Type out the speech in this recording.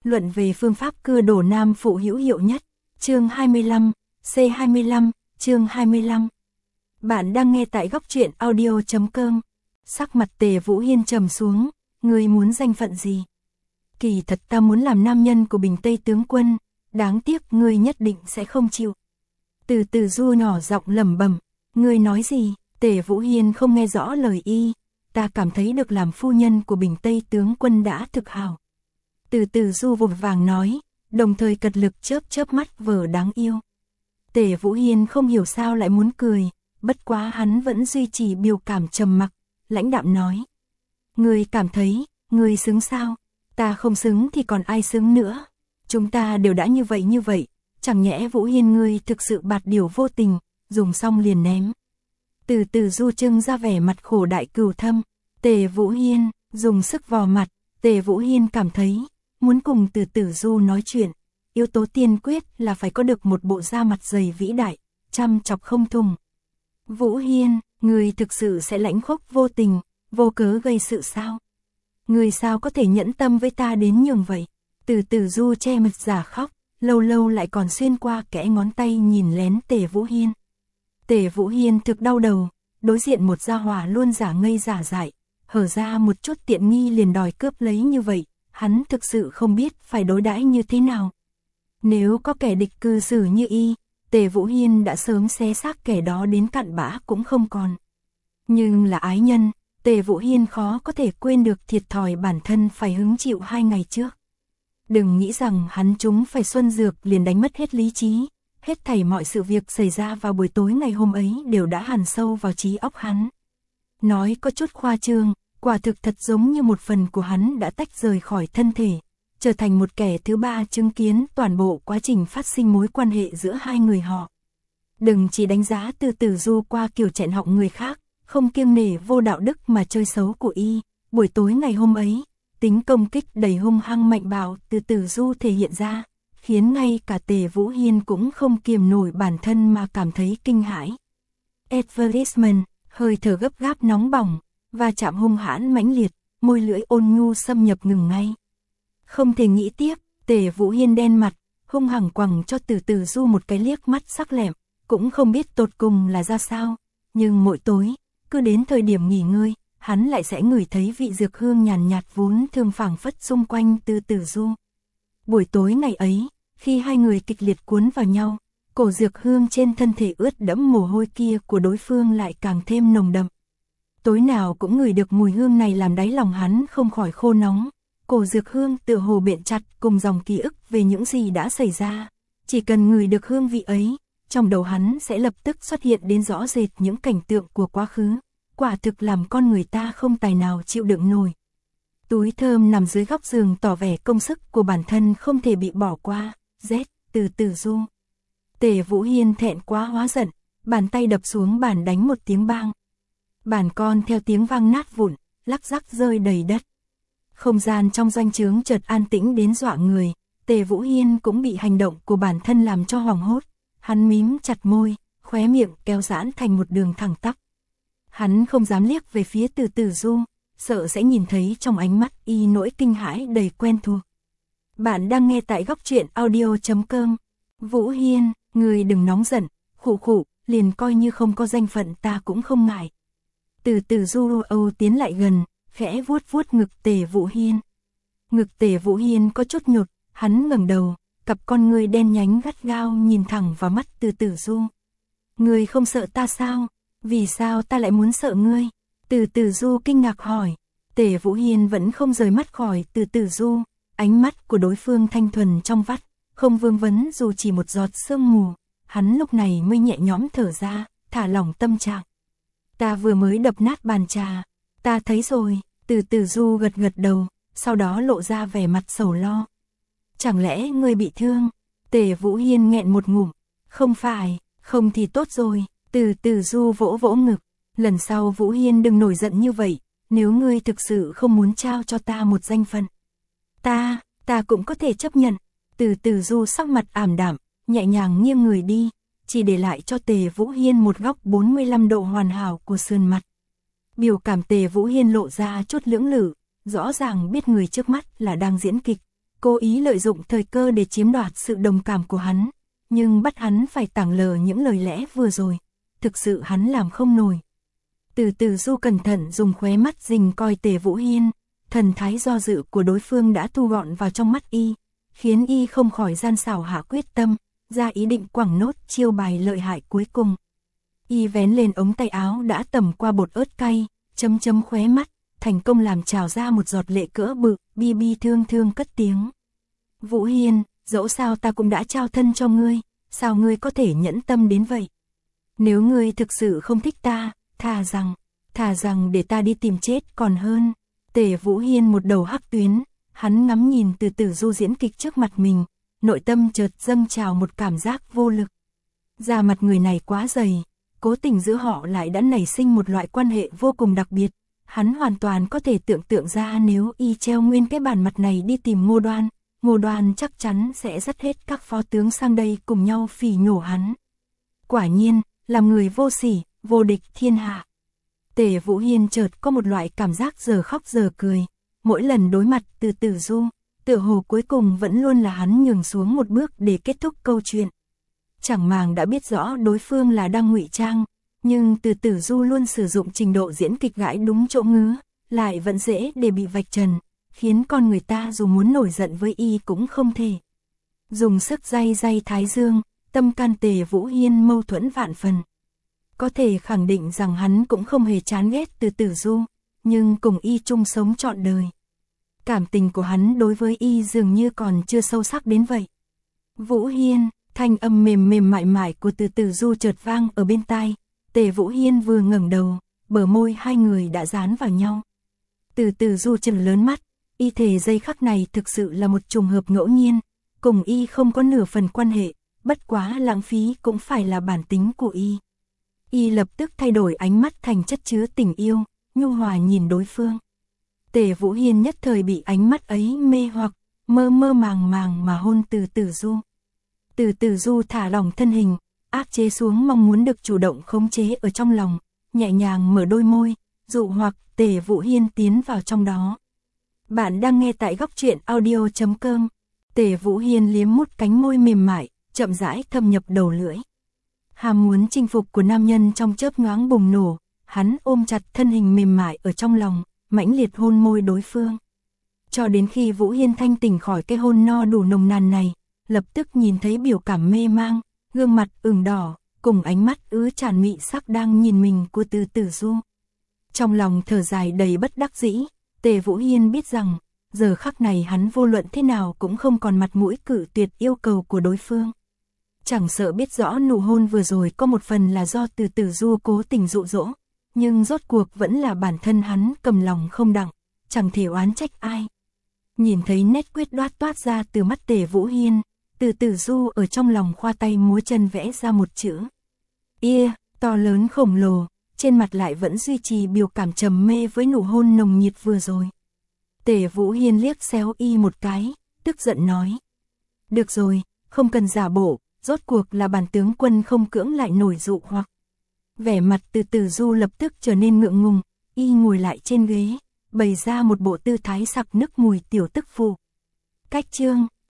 luận về phương pháp cưa đổ nam phụ hữu hiệu nhất, chương 25, C25, chương 25. Bạn đang nghe tại góc truyện audio.com. Sắc mặt Tề Vũ Hiên trầm xuống, ngươi muốn danh phận gì? Kỳ thật ta muốn làm nam nhân của Bình Tây tướng quân, đáng tiếc ngươi nhất định sẽ không chịu. Từ từ Du nhỏ giọng lẩm bẩm, ngươi nói gì? Tề Vũ Hiên không nghe rõ lời y, ta cảm thấy được làm phu nhân của Bình Tây tướng quân đã thực hào. Từ từ Du vội vàng nói, đồng thời cật lực chớp mắt vờ đáng yêu. Tề Vũ Hiên không hiểu sao lại muốn cười, bất quá hắn vẫn duy trì biểu cảm trầm mặc, lãnh đạm nói. Ngươi cảm thấy, ngươi xứng sao? Ta không xứng thì còn ai xứng nữa? Chúng ta đều đã như vậy, chẳng nhẽ Vũ Hiên ngươi thực sự bạt điều vô tình, dùng xong liền ném. Từ từ Du trưng ra vẻ mặt khổ đại cừu thâm, Tề Vũ Hiên dùng sức vò mặt, Tề Vũ Hiên cảm thấy, muốn cùng từ từ Du nói chuyện, yếu tố tiên quyết là phải có được một bộ da mặt dày vĩ đại, chăm chọc không thùng. Vũ Hiên, ngươi thực sự sẽ lãnh khốc vô tình, vô cớ gây sự sao? Ngươi sao có thể nhẫn tâm với ta đến nhường vậy? Từ từ Du che mặt giả khóc, lâu lâu lại còn xuyên qua kẽ ngón tay nhìn lén Tề Vũ Hiên. Tề Vũ Hiên thực đau đầu, đối diện một gia hỏa luôn giả ngây giả dại, hở ra một chút tiện nghi liền đòi cướp lấy như vậy, hắn thực sự không biết phải đối đãi như thế nào. Nếu có kẻ địch cư xử như y, Tề Vũ Hiên đã sớm xé xác kẻ đó đến cặn bã cũng không còn. Nhưng là ái nhân, Tề Vũ Hiên khó có thể quên được thiệt thòi bản thân phải hứng chịu 2 ngày trước. Đừng nghĩ rằng hắn chúng phải xuân dược liền đánh mất hết lý trí, hết thảy mọi sự việc xảy ra vào buổi tối ngày hôm ấy đều đã hằn sâu vào trí óc hắn. Nói có chút khoa trương, quả thực thật giống như một phần của hắn đã tách rời khỏi thân thể, trở thành một kẻ thứ ba chứng kiến toàn bộ quá trình phát sinh mối quan hệ giữa hai người họ. Đừng chỉ đánh giá từ từ Du qua kiểu chẹn họng người khác, không kiêng nể vô đạo đức mà chơi xấu của y, buổi tối ngày hôm ấy, tính công kích đầy hung hăng mạnh bạo từ từ Du thể hiện ra, khiến ngay cả Tề Vũ Hiên cũng không kiềm nổi bản thân mà cảm thấy kinh hãi. Advertisement, hơi thở gấp gáp nóng bỏng, và chạm hung hãn mãnh liệt, môi lưỡi ôn nhu xâm nhập ngừng ngay. Không thể nghĩ tiếp, Tề Vũ Hiên đen mặt, hung hăng quẳng cho từ từ Du một cái liếc mắt sắc lẹm, cũng không biết tột cùng là ra sao, nhưng mỗi tối, cứ đến thời điểm nghỉ ngơi, hắn lại sẽ ngửi thấy vị dược hương nhàn nhạt vốn thường phảng phất xung quanh từ từ Du. Buổi tối ngày ấy, khi hai người kịch liệt cuốn vào nhau, cổ dược hương trên thân thể ướt đẫm mồ hôi kia của đối phương lại càng thêm nồng đậm. Tối nào cũng ngửi được mùi hương này làm đáy lòng hắn không khỏi khô nóng, cổ dược hương tựa hồ biện chặt cùng dòng ký ức về những gì đã xảy ra. Chỉ cần ngửi được hương vị ấy, trong đầu hắn sẽ lập tức xuất hiện đến rõ rệt những cảnh tượng của quá khứ, quả thực làm con người ta không tài nào chịu đựng nổi. Túi thơm nằm dưới góc giường tỏ vẻ công sức của bản thân không thể bị bỏ qua, từ từ Du. Tề Vũ Hiên thẹn quá hóa giận, bàn tay đập xuống bàn đánh một tiếng bang. Bàn con theo tiếng vang nát vụn, lắc rắc rơi đầy đất. Không gian trong doanh trướng chợt an tĩnh đến dọa người, Tề Vũ Hiên cũng bị hành động của bản thân làm cho hoảng hốt. Hắn mím chặt môi, khóe miệng kéo giãn thành một đường thẳng tắp. Hắn không dám liếc về phía từ từ Du, sợ sẽ nhìn thấy trong ánh mắt y nỗi kinh hãi đầy quen thuộc. Bạn đang nghe tại góc truyện audio.com. Vũ Hiên, người đừng nóng giận, khụ, liền coi như không có danh phận ta cũng không ngại. Từ từ Du tiến lại gần, khẽ vuốt ngực Tề Vũ Hiên. Ngực Tề Vũ Hiên có chút nhột, hắn ngẩng đầu, cặp con ngươi đen nhánh gắt gao nhìn thẳng vào mắt từ từ Du. Ngươi không sợ ta sao? Vì sao ta lại muốn sợ ngươi? Từ từ Du kinh ngạc hỏi. Tề Vũ Hiên vẫn không rời mắt khỏi từ từ Du, ánh mắt của đối phương thanh thuần trong vắt, không vương vấn dù chỉ một giọt sương mù. Hắn lúc này mới nhẹ nhõm thở ra, thả lỏng tâm trạng. Ta vừa mới đập nát bàn trà, ta thấy rồi. Từ từ Du gật đầu, sau đó lộ ra vẻ mặt sầu lo. Chẳng lẽ ngươi bị thương? Tề Vũ Hiên nghẹn một ngụm. Không phải, không thì tốt rồi. Từ từ Du vỗ ngực. Lần sau Vũ Hiên đừng nổi giận như vậy, nếu ngươi thực sự không muốn trao cho ta một danh phận. Ta cũng có thể chấp nhận. Từ từ Du sắc mặt ảm đạm, nhẹ nhàng nghiêng người đi, chỉ để lại cho Tề Vũ Hiên một góc 45 độ hoàn hảo của sườn mặt. Biểu cảm Tề Vũ Hiên lộ ra chút lưỡng lự, rõ ràng biết người trước mắt là đang diễn kịch, cố ý lợi dụng thời cơ để chiếm đoạt sự đồng cảm của hắn, nhưng bắt hắn phải tảng lờ những lời lẽ vừa rồi, thực sự hắn làm không nổi. Từ từ Du cẩn thận dùng khóe mắt rình coi Tề Vũ Hiên, thần thái do dự của đối phương đã thu gọn vào trong mắt y, khiến y không khỏi gian xảo hạ quyết tâm, ra ý định quẳng nốt chiêu bài lợi hại cuối cùng. Y vén lên ống tay áo đã tẩm qua bột ớt cay, chấm chấm khóe mắt, thành công làm trào ra một giọt lệ cỡ bự, bi bi thương thương cất tiếng. Vũ Hiên, dẫu sao ta cũng đã trao thân cho ngươi, sao ngươi có thể nhẫn tâm đến vậy? Nếu ngươi thực sự không thích ta, thà rằng để ta đi tìm chết còn hơn. Tề Vũ Hiên một đầu hắc tuyến, hắn ngắm nhìn Từ Từ Du diễn kịch trước mặt mình, nội tâm chợt dâng trào một cảm giác vô lực. Da mặt người này quá dày, cố tình giữa họ lại đã nảy sinh một loại quan hệ vô cùng đặc biệt. Hắn hoàn toàn có thể tưởng tượng ra nếu y treo nguyên cái bản mặt này đi tìm Ngô Đoan chắc chắn sẽ dắt hết các phó tướng sang đây cùng nhau phỉ nhổ hắn. Quả nhiên, làm người vô sỉ, vô địch thiên hạ. Tề Vũ Hiên chợt có một loại cảm giác giờ khóc giờ cười, mỗi lần đối mặt Từ Từ Du, tựa hồ cuối cùng vẫn luôn là hắn nhường xuống một bước để kết thúc câu chuyện. Chẳng màng đã biết rõ đối phương là đang ngụy trang, nhưng Từ Từ Du luôn sử dụng trình độ diễn kịch gãi đúng chỗ ngứa, lại vẫn dễ để bị vạch trần, khiến con người ta dù muốn nổi giận với y cũng không thể. Dùng sức day thái dương, tâm can Tề Vũ Hiên mâu thuẫn vạn phần. Có thể khẳng định rằng hắn cũng không hề chán ghét Từ Từ Du, nhưng cùng y chung sống trọn đời. Cảm tình của hắn đối với y dường như còn chưa sâu sắc đến vậy. Vũ Hiên, thanh âm mềm mềm mại mại của Từ Từ Du chợt vang ở bên tai. Tề Vũ Hiên vừa ngẩng đầu, bờ môi hai người đã dán vào nhau. Từ Từ Du trừng lớn mắt, y thề giây khắc này thực sự là một trùng hợp ngẫu nhiên, cùng y không có nửa phần quan hệ, bất quá lãng phí cũng phải là bản tính của y. Y lập tức thay đổi ánh mắt thành chất chứa tình yêu, nhu hòa nhìn đối phương. Tề Vũ Hiên nhất thời bị ánh mắt ấy mê hoặc, mơ mơ màng màng mà hôn Từ Từ Du. Từ Từ Du thả lỏng thân hình, áp chế xuống mong muốn được chủ động khống chế ở trong lòng, nhẹ nhàng mở đôi môi, dụ hoặc Tề Vũ Hiên tiến vào trong đó. Bạn đang nghe tại góc truyện audio.com. Tề Vũ Hiên liếm mút cánh môi mềm mại, chậm rãi thâm nhập đầu lưỡi. Ham muốn chinh phục của nam nhân trong chớp nhoáng bùng nổ, hắn ôm chặt thân hình mềm mại ở trong lòng, mãnh liệt hôn môi đối phương. Cho đến khi Vũ Hiên thanh tỉnh khỏi cái hôn no đủ nồng nàn này, lập tức nhìn thấy biểu cảm mê mang, gương mặt ửng đỏ, cùng ánh mắt ứ tràn mị sắc đang nhìn mình của Từ Từ Du. Trong lòng thở dài đầy bất đắc dĩ, Tề Vũ Hiên biết rằng, giờ khắc này hắn vô luận thế nào cũng không còn mặt mũi cự tuyệt yêu cầu của đối phương. Chẳng sợ biết rõ nụ hôn vừa rồi có một phần là do Từ Từ Du cố tình dụ dỗ, nhưng rốt cuộc vẫn là bản thân hắn cầm lòng không đặng, chẳng thể oán trách ai. Nhìn thấy nét quyết đoán toát ra từ mắt Tề Vũ Hiên, Từ Từ Du ở trong lòng khoa tay múa chân vẽ ra một chữ to lớn khổng lồ, trên mặt lại vẫn duy trì biểu cảm trầm mê với nụ hôn nồng nhiệt vừa rồi. Tề Vũ Hiên liếc xéo y một cái, tức giận nói: "Được rồi, không cần giả bộ, rốt cuộc là bản tướng quân không cưỡng lại nổi dụ hoặc." Vẻ mặt Từ Từ Du lập tức trở nên ngượng ngùng, y ngồi lại trên ghế, bày ra một bộ tư thái sặc nức mùi tiểu tức phụ. Cách chương